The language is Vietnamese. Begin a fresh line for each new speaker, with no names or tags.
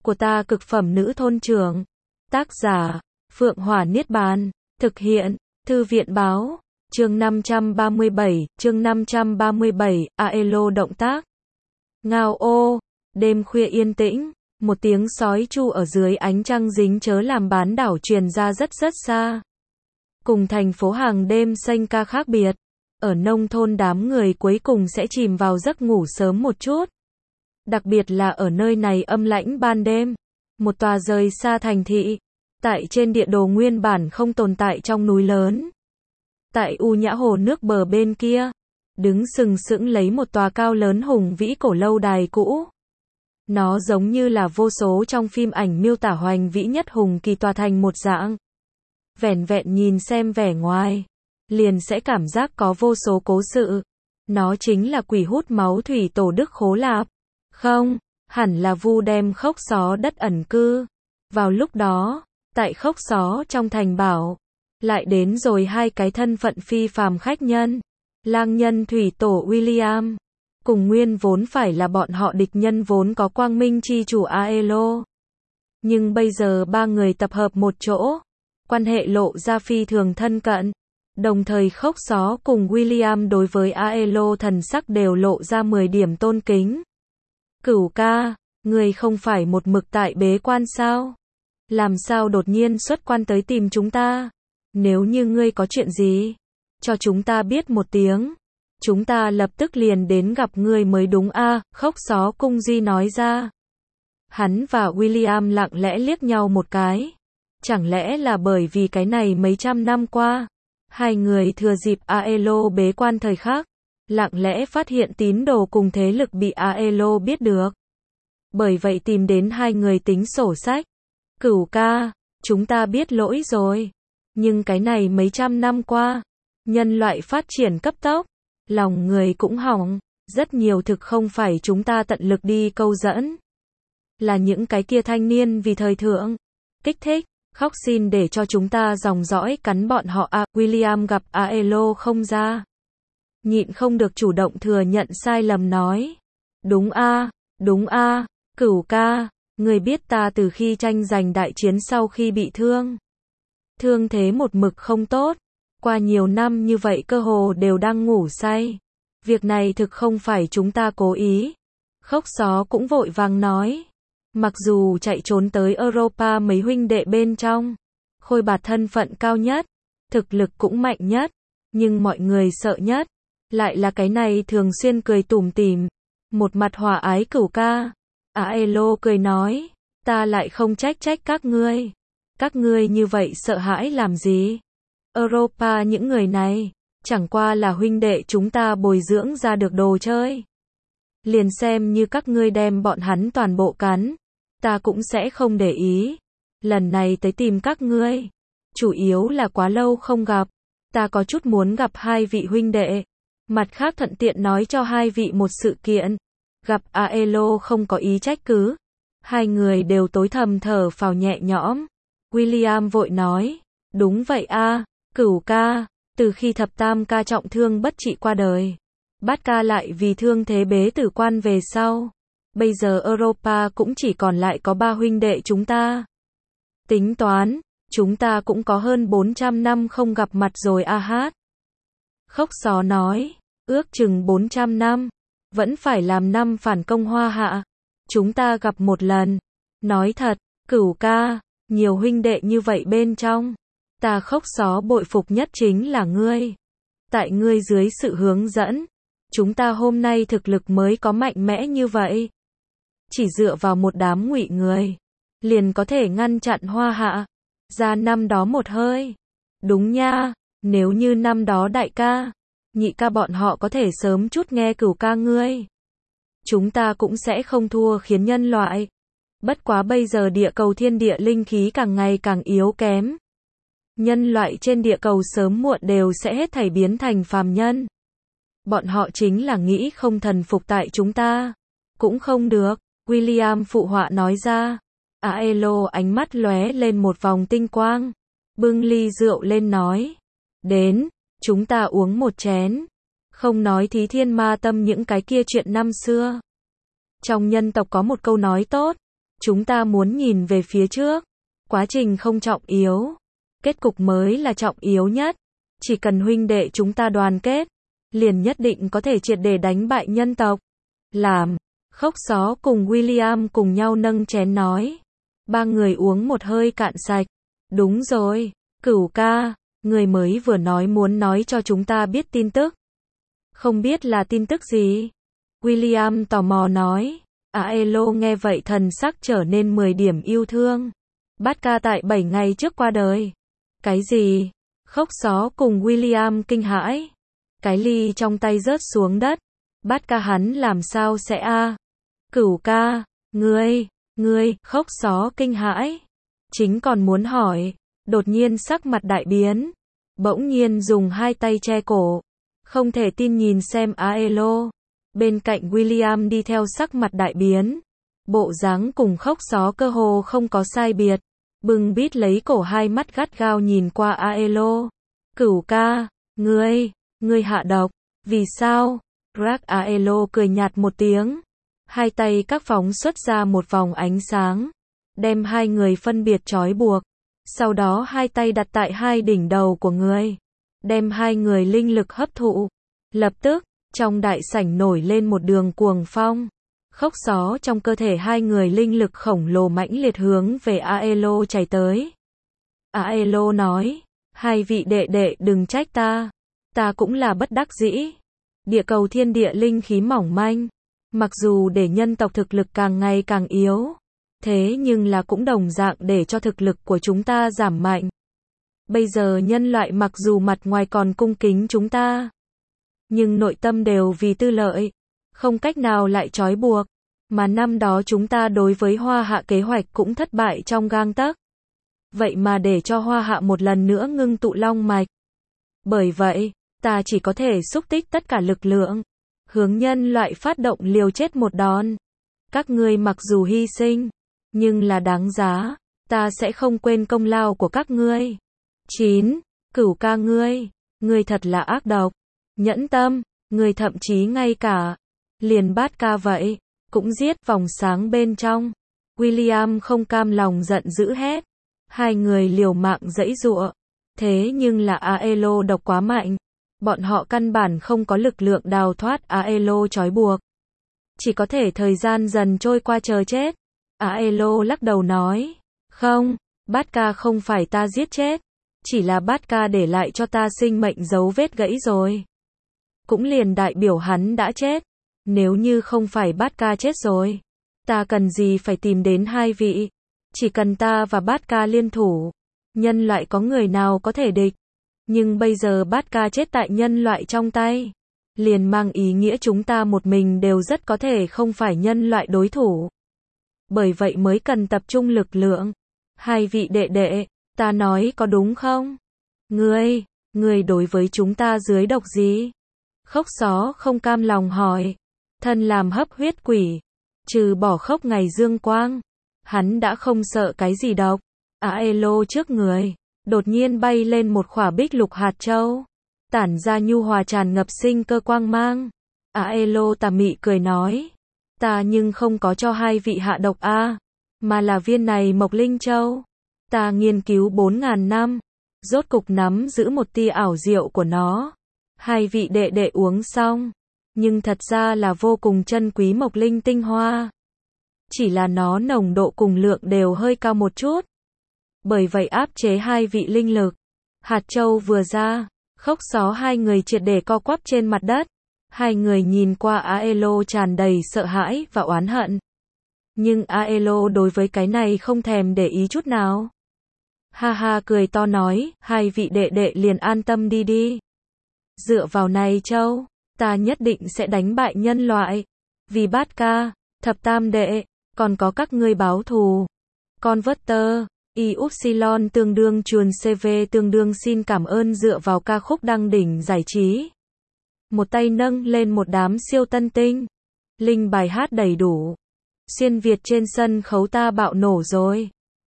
của ta cực phẩm nữ thôn trưởng. Tác giả, Phượng Hỏa Niết Bàn. Thực hiện, Thư viện báo. Chương 537, Aelo động tác. Ngao ô, đêm khuya yên tĩnh, một tiếng sói chu ở dưới ánh trăng dính chớ làm bán đảo truyền ra rất xa. Cùng thành phố hàng đêm xanh ca khác biệt, ở nông thôn đám người cuối cùng sẽ chìm vào giấc ngủ sớm một chút. Đặc biệt là ở nơi này âm lãnh ban đêm, một tòa rời xa thành thị, tại trên địa đồ nguyên bản không tồn tại trong núi lớn. Tại u nhã hồ nước bờ bên kia, đứng sừng sững lấy một tòa cao lớn hùng vĩ cổ lâu đài cũ. Nó giống như là vô số trong phim ảnh miêu tả hoành vĩ nhất hùng kỳ tòa thành một dạng. Vẻn vẹn nhìn xem vẻ ngoài, liền sẽ cảm giác có vô số cố sự. Nó chính là quỷ hút máu thủy tổ Đức Khố Lạp. Không, hẳn là Vu đem khốc xó đất ẩn cư. Vào lúc đó, tại khốc xó trong thành bảo, lại đến rồi hai cái thân phận phi phàm khách nhân. Lang nhân thủy tổ William, cùng nguyên vốn phải là bọn họ địch nhân vốn có quang minh chi chủ Aelo. Nhưng bây giờ ba người tập hợp một chỗ, quan hệ lộ ra phi thường thân cận. Đồng thời khốc xó cùng William đối với Aelo thần sắc đều lộ ra 10 điểm tôn kính. Cửu ca, người không phải một mực tại bế quan sao? Làm sao đột nhiên xuất quan tới tìm chúng ta? Nếu như ngươi có chuyện gì, cho chúng ta biết một tiếng. Chúng ta lập tức liền đến gặp ngươi mới đúng a, khốc xó cung duy nói ra. Hắn và William lặng lẽ liếc nhau một cái. Chẳng lẽ là bởi vì cái này mấy trăm năm qua, hai người thừa dịp Aelo bế quan thời khắc, lặng lẽ phát hiện tín đồ cùng thế lực bị Aelo biết được. Bởi vậy tìm đến hai người tính sổ sách. Cửu ca, chúng ta biết lỗi rồi. Nhưng cái này mấy trăm năm qua, nhân loại phát triển cấp tốc, lòng người cũng hỏng, rất nhiều thực không phải chúng ta tận lực đi câu dẫn. Là những cái kia thanh niên vì thời thượng, kích thích, khóc xin để cho chúng ta dòng dõi cắn bọn họ à. William gặp Aelo không ra, nhịn không được chủ động thừa nhận sai lầm nói. Đúng a, cửu ca, người biết ta từ khi tranh giành đại chiến sau khi bị thương thế một mực không tốt, qua nhiều năm như vậy cơ hồ đều đang ngủ say. Việc này thực không phải chúng ta cố ý. Khốc xó cũng vội vàng nói. Mặc dù chạy trốn tới Europa mấy huynh đệ bên trong, Khôi Bạt thân phận cao nhất, thực lực cũng mạnh nhất, nhưng mọi người sợ nhất, lại là cái này thường xuyên cười tủm tỉm, một mặt hòa ái cửu ca. Aelo cười nói, ta lại không trách các ngươi như vậy sợ hãi làm gì? Europa những người này, chẳng qua là huynh đệ chúng ta bồi dưỡng ra được đồ chơi. Liền xem như các ngươi đem bọn hắn toàn bộ cắn, ta cũng sẽ không để ý. Lần này tới tìm các ngươi, chủ yếu là quá lâu không gặp, ta có chút muốn gặp hai vị huynh đệ. Mặt khác thuận tiện nói cho hai vị một sự kiện. Gặp Aelo không có ý trách cứ. Hai người đều tối thầm thở phào nhẹ nhõm. William vội nói, đúng vậy a, cửu ca, từ khi thập tam ca trọng thương bất trị qua đời, bát ca lại vì thương thế bế tử quan về sau. Bây giờ Europa cũng chỉ còn lại có ba huynh đệ chúng ta. Tính toán, chúng ta cũng có hơn 400 năm không gặp mặt rồi a hát. Khốc xó nói, ước chừng 400 năm, vẫn phải làm năm phản công Hoa Hạ. Chúng ta gặp một lần. Nói thật, cửu ca, nhiều huynh đệ như vậy bên trong, ta khốc xó bội phục nhất chính là ngươi. Tại ngươi dưới sự hướng dẫn, chúng ta hôm nay thực lực mới có mạnh mẽ như vậy. Chỉ dựa vào một đám ngụy người, liền có thể ngăn chặn Hoa Hạ ra năm đó một hơi. Đúng nha, nếu như năm đó đại ca, nhị ca bọn họ có thể sớm chút nghe cửu ca ngươi, chúng ta cũng sẽ không thua khiến nhân loại. Bất quá bây giờ địa cầu thiên địa linh khí càng ngày càng yếu kém. Nhân loại trên địa cầu sớm muộn đều sẽ hết thảy biến thành phàm nhân. Bọn họ chính là nghĩ không thần phục tại chúng ta. Cũng không được, William phụ họa nói ra. Aelo ánh mắt lóe lên một vòng tinh quang. Bưng ly rượu lên nói. Đến, chúng ta uống một chén. Không nói thí thiên ma tâm những cái kia chuyện năm xưa. Trong nhân tộc có một câu nói tốt. Chúng ta muốn nhìn về phía trước. Quá trình không trọng yếu. Kết cục mới là trọng yếu nhất. Chỉ cần huynh đệ chúng ta đoàn kết, liền nhất định có thể triệt để đánh bại nhân tộc. Làm. Khốc Xó cùng William cùng nhau nâng chén nói. Ba người uống một hơi cạn sạch. Đúng rồi, Cửu ca, người mới vừa muốn nói cho chúng ta biết tin tức. Không biết là tin tức gì? William tò mò nói. Aelo nghe vậy thần sắc trở nên 10 điểm yêu thương. Bát ca tại 7 ngày trước qua đời. Cái gì? Khốc Xó cùng William kinh hãi. Cái ly trong tay rớt xuống đất. Bát ca hắn làm sao sẽ Cửu ca, ngươi, Khốc Xó kinh hãi. Chính còn muốn hỏi, đột nhiên sắc mặt đại biến. Bỗng nhiên dùng hai tay che cổ. Không thể tin nhìn xem Aelo. Bên cạnh William đi theo sắc mặt đại biến. Bộ dáng cùng Khốc Xó cơ hồ không có sai biệt. Bưng bít lấy cổ, hai mắt gắt gao nhìn qua Aelo. Cửu ca, ngươi hạ độc. Vì sao? Aelo cười nhạt một tiếng. Hai tay các phóng xuất ra một vòng ánh sáng. Đem hai người phân biệt trói buộc. Sau đó hai tay đặt tại hai đỉnh đầu của người. Đem hai người linh lực hấp thụ. Lập tức, trong đại sảnh nổi lên một đường cuồng phong. Khốc Xó trong cơ thể hai người linh lực khổng lồ mãnh liệt hướng về Aelo chảy tới. Aelo nói, hai vị đệ đệ đừng trách ta cũng là bất đắc dĩ. Địa cầu thiên địa linh khí mỏng manh, mặc dù để nhân tộc thực lực càng ngày càng yếu, thế nhưng là cũng đồng dạng để cho thực lực của chúng ta giảm mạnh. Bây giờ nhân loại mặc dù mặt ngoài còn cung kính chúng ta, nhưng nội tâm đều vì tư lợi, không cách nào lại trói buộc. Mà năm đó chúng ta đối với Hoa Hạ kế hoạch cũng thất bại trong gang tấc. Vậy mà để cho Hoa Hạ một lần nữa ngưng tụ long mạch. Bởi vậy, ta chỉ có thể xúc tích tất cả lực lượng, hướng nhân loại phát động liều chết một đòn. Các ngươi mặc dù hy sinh, nhưng là đáng giá, ta sẽ không quên công lao của các ngươi. 9. Cửu ca ngươi thật là ác độc, nhẫn tâm, ngươi thậm chí ngay cả liền Bát ca vậy cũng giết. Vòng sáng bên trong, William không cam lòng giận dữ hét. Hai người liều mạng giãy giụa, thế nhưng là Aelo độc quá mạnh, bọn họ căn bản không có lực lượng đào thoát Aelo trói buộc, chỉ có thể thời gian dần trôi qua chờ chết. Aelo lắc đầu nói, không, Bát ca không phải ta giết chết, chỉ là Bát ca để lại cho ta sinh mệnh dấu vết gãy rồi. Cũng liền đại biểu hắn đã chết. Nếu như không phải Bát ca chết rồi, ta cần gì phải tìm đến hai vị. Chỉ cần ta và Bát ca liên thủ, nhân loại có người nào có thể địch. Nhưng bây giờ Bát ca chết tại nhân loại trong tay, liền mang ý nghĩa chúng ta một mình đều rất có thể không phải nhân loại đối thủ. Bởi vậy mới cần tập trung lực lượng. Hai vị đệ đệ, ta nói có đúng không? Ngươi đối với chúng ta dưới độc gì? Khốc Xó không cam lòng hỏi. Thân làm hấp huyết quỷ, trừ bỏ Khốc ngày dương quang, hắn đã không sợ cái gì độc. Aelo trước người, đột nhiên bay lên một khỏa bích lục hạt châu, tản ra nhu hòa tràn ngập sinh cơ quang mang. Aelo tà mị cười nói, ta nhưng không có cho hai vị hạ độc mà là viên này Mộc Linh Châu. Ta nghiên cứu 4.000 năm, rốt cục nắm giữ một tia ảo diệu của nó. Hai vị đệ đệ uống xong, nhưng thật ra là vô cùng chân quý Mộc Linh tinh hoa. Chỉ là nó nồng độ cùng lượng đều hơi cao một chút. Bởi vậy áp chế hai vị linh lực. Hạt châu vừa ra, Khốc Xó hai người triệt để co quắp trên mặt đất. Hai người nhìn qua Aelo tràn đầy sợ hãi và oán hận. Nhưng Aelo đối với cái này không thèm để ý chút nào. Ha ha cười to nói, hai vị đệ đệ liền an tâm đi. Dựa vào này châu, ta nhất định sẽ đánh bại nhân loại. Vì Bát ca, thập tam đệ, còn có các ngươi báo thù. Converter, Y-Upsilon tương đương chuồn CV tương đương xin cảm ơn dựa vào ca khúc đăng đỉnh giải trí. Một tay nâng lên một đám siêu tân tinh. Linh bài hát đầy đủ. Xuyên Việt trên sân khấu ta bạo nổ rồi.